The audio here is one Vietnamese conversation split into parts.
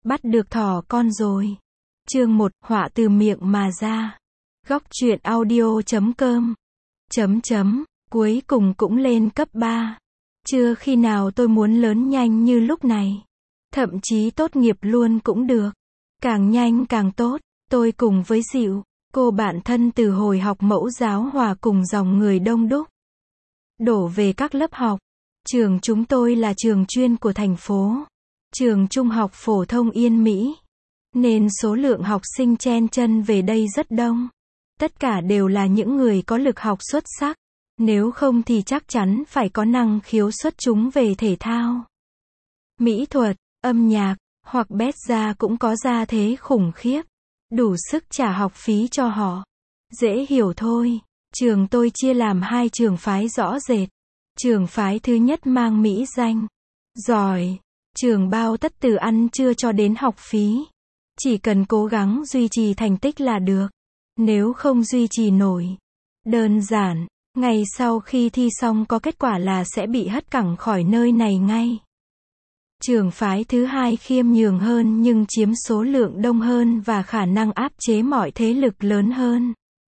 Bắt được thỏ con rồi. Chương 1, họa từ miệng mà ra. Góc truyện audio.com. Cuối cùng cũng lên cấp 3. Chưa khi nào tôi muốn lớn nhanh như lúc này. Thậm chí tốt nghiệp luôn cũng được. Càng nhanh càng tốt. Tôi cùng với Dịu, cô bạn thân từ hồi học mẫu giáo hòa cùng dòng người đông đúc, đổ về các lớp học. Trường chúng tôi là trường chuyên của thành phố. Trường trung học phổ thông Yên Mỹ. Nên số lượng học sinh chen chân về đây rất đông. Tất cả đều là những người có lực học xuất sắc. Nếu không thì chắc chắn phải có năng khiếu xuất chúng về thể thao, mỹ thuật, âm nhạc, hoặc bét ra cũng có gia thế khủng khiếp. Đủ sức trả học phí cho họ. Dễ hiểu thôi. Trường tôi chia làm hai trường phái rõ rệt. Trường phái thứ nhất mang mỹ danh giỏi. Trường bao tất từ ăn trưa cho đến học phí. Chỉ cần cố gắng duy trì thành tích là được. Nếu không duy trì nổi, đơn giản, ngày sau khi thi xong có kết quả là sẽ bị hất cẳng khỏi nơi này ngay. Trường phái thứ hai khiêm nhường hơn nhưng chiếm số lượng đông hơn và khả năng áp chế mọi thế lực lớn hơn.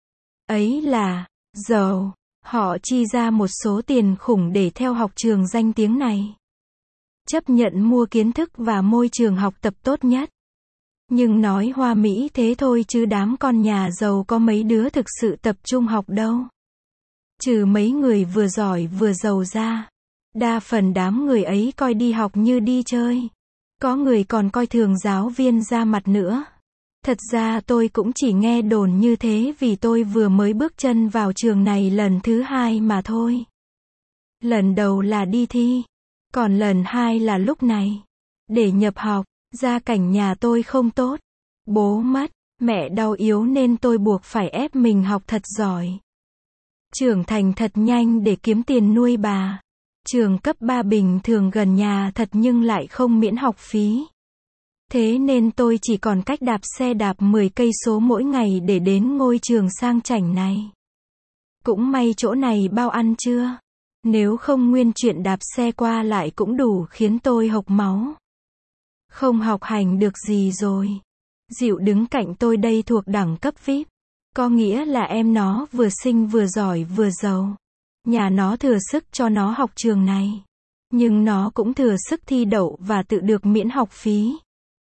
Ấy là, giàu, họ chi ra một số tiền khủng để theo học trường danh tiếng này. Chấp nhận mua kiến thức và môi trường học tập tốt nhất. Nhưng nói hoa mỹ thế thôi chứ đám con nhà giàu có mấy đứa thực sự tập trung học đâu. Trừ mấy người vừa giỏi vừa giàu ra. Đa phần đám người ấy coi đi học như đi chơi. Có người còn coi thường giáo viên ra mặt nữa. Thật ra tôi cũng chỉ nghe đồn như thế vì tôi vừa mới bước chân vào trường này lần thứ hai mà thôi. Lần đầu là đi thi. Còn lần hai là lúc này. Để nhập học, gia cảnh nhà tôi không tốt. Bố mất, mẹ đau yếu nên tôi buộc phải ép mình học thật giỏi. Trưởng thành thật nhanh để kiếm tiền nuôi bà. Trường cấp 3 bình thường gần nhà thật nhưng lại không miễn học phí. Thế nên tôi chỉ còn cách đạp xe đạp 10 cây số mỗi ngày để đến ngôi trường sang chảnh này. Cũng may chỗ này bao ăn trưa. Nếu không nguyên chuyện đạp xe qua lại cũng đủ khiến tôi hộc máu. Không học hành được gì rồi. Dịu đứng cạnh tôi đây thuộc đẳng cấp VIP. Có nghĩa là em nó vừa xinh vừa giỏi vừa giàu. Nhà nó thừa sức cho nó học trường này. Nhưng nó cũng thừa sức thi đậu và tự được miễn học phí.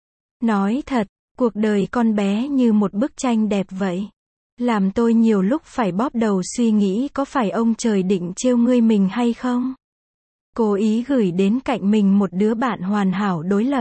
Nói thật, cuộc đời con bé như một bức tranh đẹp vậy. Làm tôi nhiều lúc phải bóp đầu suy nghĩ có phải ông trời định trêu ngươi mình hay không? Cố ý gửi đến cạnh mình một đứa bạn hoàn hảo đối lập.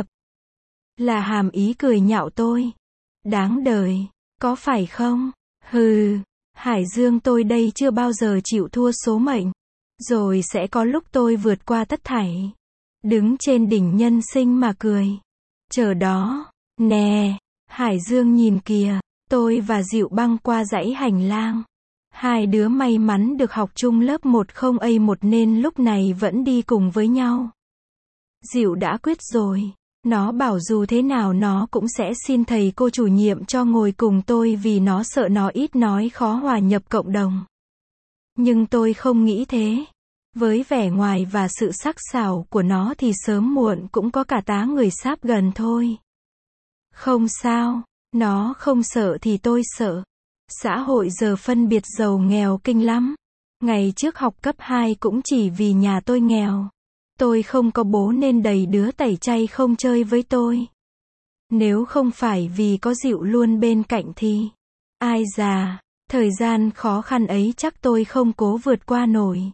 Là hàm ý cười nhạo tôi. Đáng đời, có phải không? Hừ, Hải Dương tôi đây chưa bao giờ chịu thua số mệnh. Rồi sẽ có lúc tôi vượt qua tất thảy. Đứng trên đỉnh nhân sinh mà cười. Chờ đó, nè, Hải Dương nhìn kìa. Tôi và Dịu băng qua dãy hành lang. Hai đứa may mắn được học chung lớp 10A1 nên lúc này vẫn đi cùng với nhau. Dịu đã quyết rồi. Nó bảo dù thế nào nó cũng sẽ xin thầy cô chủ nhiệm cho ngồi cùng tôi vì nó sợ nó ít nói khó hòa nhập cộng đồng. Nhưng tôi không nghĩ thế. Với vẻ ngoài và sự sắc sảo của nó thì sớm muộn cũng có cả tá người sáp gần thôi. Không sao, nó không sợ thì tôi sợ. Xã hội giờ phân biệt giàu nghèo kinh lắm. Ngày trước học cấp 2 cũng chỉ vì nhà tôi nghèo. Tôi không có bố nên đầy đứa tẩy chay không chơi với tôi. Nếu không phải vì có Dịu luôn bên cạnh thì, ai già, thời gian khó khăn ấy chắc tôi không cố vượt qua nổi.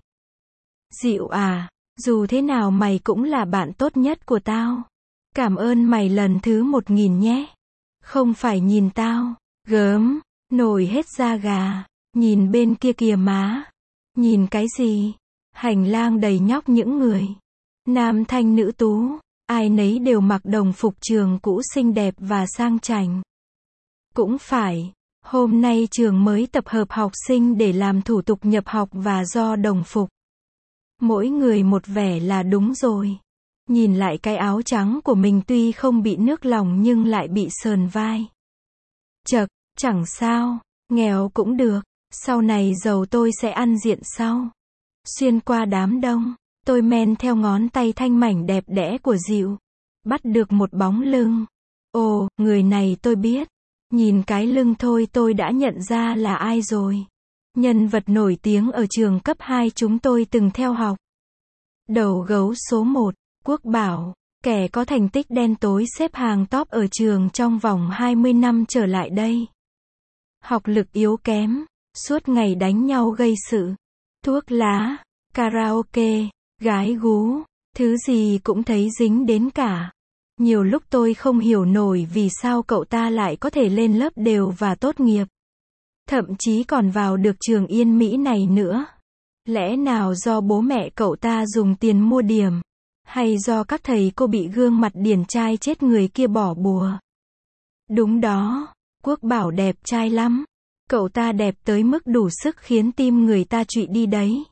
Dịu à, dù thế nào mày cũng là bạn tốt nhất của tao. Cảm ơn mày lần thứ 1000 nhé. Không phải nhìn tao, gớm, nổi hết da gà. Nhìn bên kia kìa má. Nhìn cái gì? Hành lang đầy nhóc những người. Nam thanh nữ tú, ai nấy đều mặc đồng phục trường cũ xinh đẹp và sang chảnh. Cũng phải, hôm nay trường mới tập hợp học sinh để làm thủ tục nhập học và do đồng phục. Mỗi người một vẻ là đúng rồi. Nhìn lại cái áo trắng của mình tuy không bị nước lòng nhưng lại bị sờn vai. Chậc, chẳng sao, nghèo cũng được, sau này giàu tôi sẽ ăn diện sau. Xuyên qua đám đông. Tôi men theo ngón tay thanh mảnh đẹp đẽ của Dịu. Bắt được một bóng lưng. Ồ, người này tôi biết. Nhìn cái lưng thôi tôi đã nhận ra là ai rồi. Nhân vật nổi tiếng ở trường cấp 2 chúng tôi từng theo học. Đầu gấu số 1, Quốc Bảo, kẻ có thành tích đen tối xếp hàng top ở trường trong vòng 20 năm trở lại đây. Học lực yếu kém, suốt ngày đánh nhau gây sự, thuốc lá, karaoke, gái gú, thứ gì cũng thấy dính đến cả. Nhiều lúc tôi không hiểu nổi vì sao cậu ta lại có thể lên lớp đều và tốt nghiệp. Thậm chí còn vào được trường Yên Mỹ này nữa. Lẽ nào do bố mẹ cậu ta dùng tiền mua điểm? Hay do các thầy cô bị gương mặt điển trai chết người kia bỏ bùa? Đúng đó, Quốc Bảo đẹp trai lắm. Cậu ta đẹp tới mức đủ sức khiến tim người ta trụy đi đấy.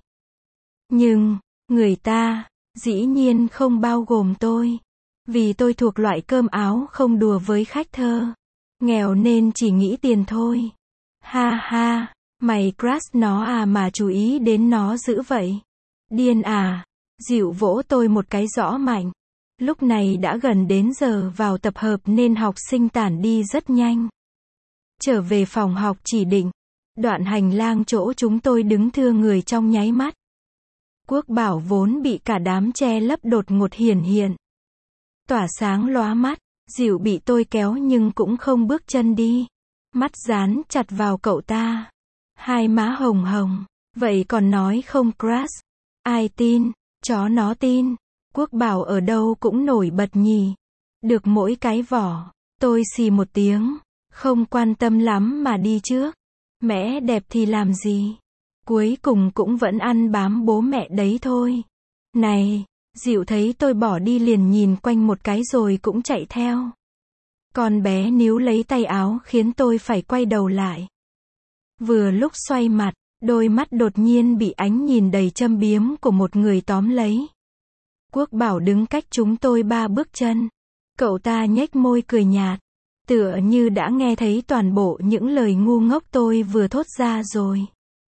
Nhưng, người ta, dĩ nhiên không bao gồm tôi. Vì tôi thuộc loại cơm áo không đùa với khách thơ. Nghèo nên chỉ nghĩ tiền thôi. Ha ha, mày crush nó à mà chú ý đến nó dữ vậy? Điên à? Dịu vỗ tôi một cái rõ mạnh. Lúc này đã gần đến giờ vào tập hợp nên học sinh tản đi rất nhanh. Trở về phòng học chỉ định. Đoạn hành lang chỗ chúng tôi đứng thưa người trong nháy mắt. Quốc Bảo vốn bị cả đám che lấp đột ngột hiển hiện. Tỏa sáng lóa mắt, Dịu bị tôi kéo nhưng cũng không bước chân đi. Mắt dán chặt vào cậu ta. Hai má hồng hồng. Vậy còn nói không crush. Ai tin? Chó nó tin. Quốc Bảo ở đâu cũng nổi bật nhỉ. Được mỗi cái vỏ. Tôi xì một tiếng. Không quan tâm lắm mà đi trước. Mẹ đẹp thì làm gì? Cuối cùng cũng vẫn ăn bám bố mẹ đấy thôi. Này, Dịu thấy tôi bỏ đi liền nhìn quanh một cái rồi cũng chạy theo. Con bé níu lấy tay áo khiến tôi phải quay đầu lại. Vừa lúc xoay mặt, đôi mắt đột nhiên bị ánh nhìn đầy châm biếm của một người tóm lấy. Quốc Bảo đứng cách chúng tôi 3 bước chân. Cậu ta nhếch môi cười nhạt. Tựa như đã nghe thấy toàn bộ những lời ngu ngốc tôi vừa thốt ra rồi.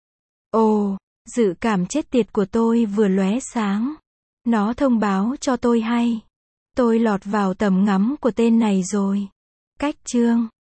Ồ, dự cảm chết tiệt của tôi vừa lóe sáng. Nó thông báo cho tôi hay. Tôi lọt vào tầm ngắm của tên này rồi. Cách chương